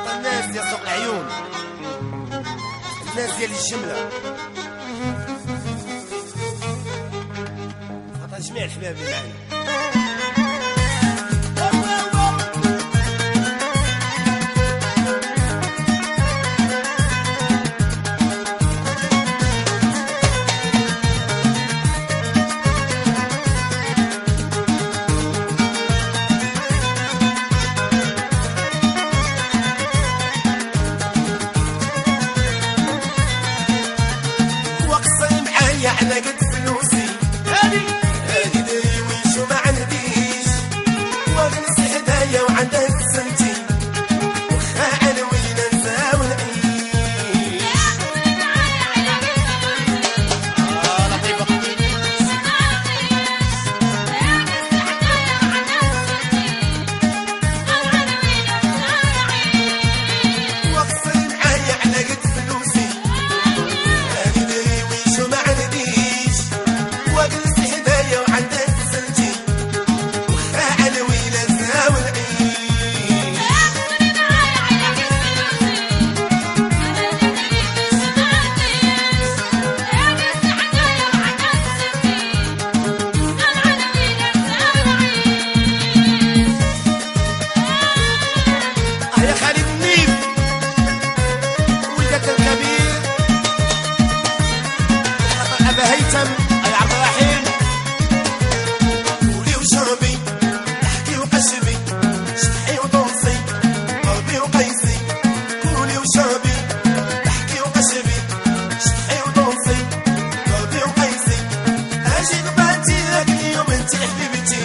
الناس ديال سوق العيون، الناس ديال الجملة، خاطر جميع الحباب اللي معانا. على قد فلوسي هادي داير ويشو ما عنديش، واغنس هدايا وعندك سنتي وخا على وين ننسى ونعيش. لطيفة وقصي معايا على قد فلوسي هادي داير ويشو ما عنديش، واغنس هدايا وعندك سنتي وخا على وين ننسى ونعيش. يا خالد النيف ولدة الكبير أبا هيثم يا عبد الرحيم. قولي وشربي احكي وقشبي شطحي ودوسي قلبي وقيسي. قولي وشربي احكي وقشبي شطحي ودوسي قلبي وقيسي. اجي قبالتي ذاك اليوم انتي حبيبتي.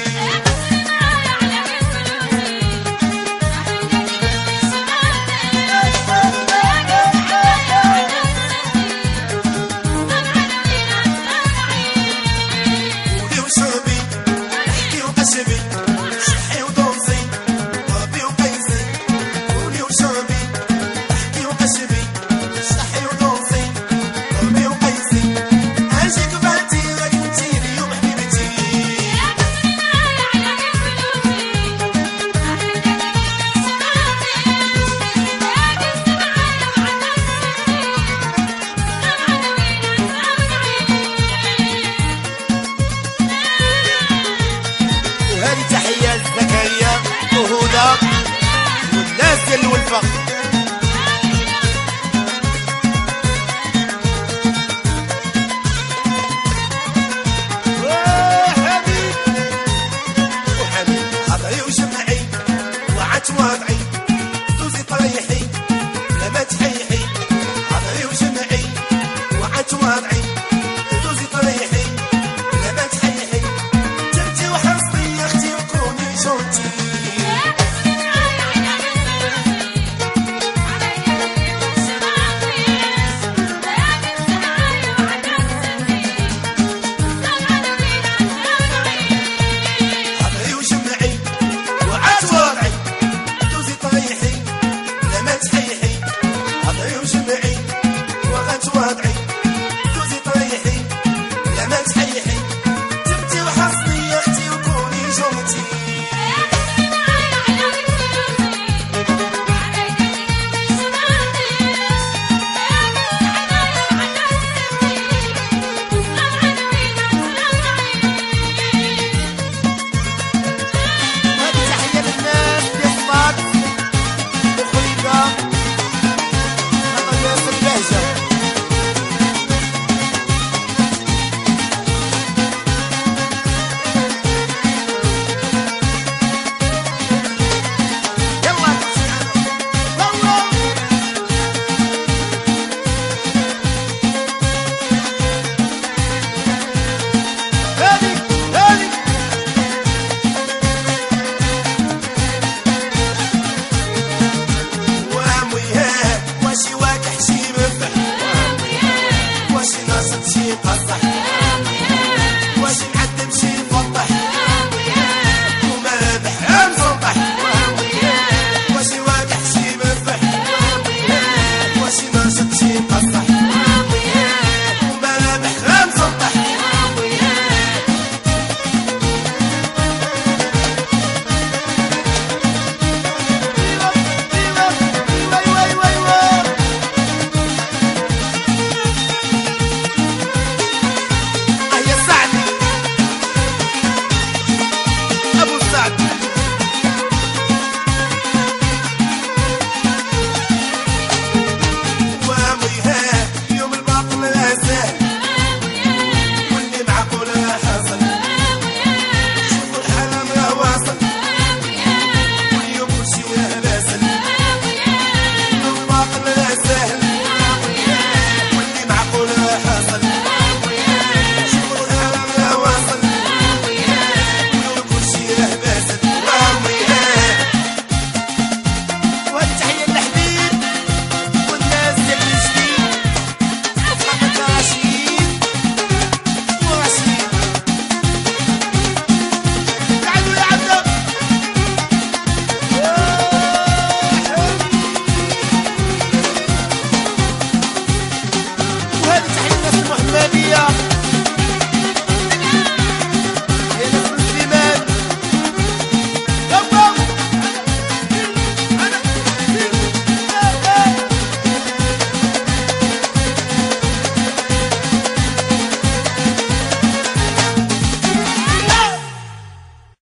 قولي وشربي احكي وقشبي شطحي ودوسي قلبي وقيسي. قولي وشربي احكي وقشبي شطحي ودوسي قلبي وقيسي. اجي قبالتي ذاك انتي اليوم حبيبتي. وهذه تحية لزكريا وهدى والناس ديال الولفة. وحبيب حضري وجمعي وعت واضعي دوزي طريحي لا ما تحيحي. حضري وجمعي وعت واضعي دوزي طريحي لا ما تحيحي. جبتي وحصتي يا اختي وكوني جوتي. حضري وجمعي وعت واضعي دوزي طريحي لا ما تحيحي. حضري وجمعي وعت واضعي دوزي طريحي لا ما تحيحي. جبتي وحصتي يا اختي وكوني جوتي. وهذه تحية للناس ديال الصاد هذه تحية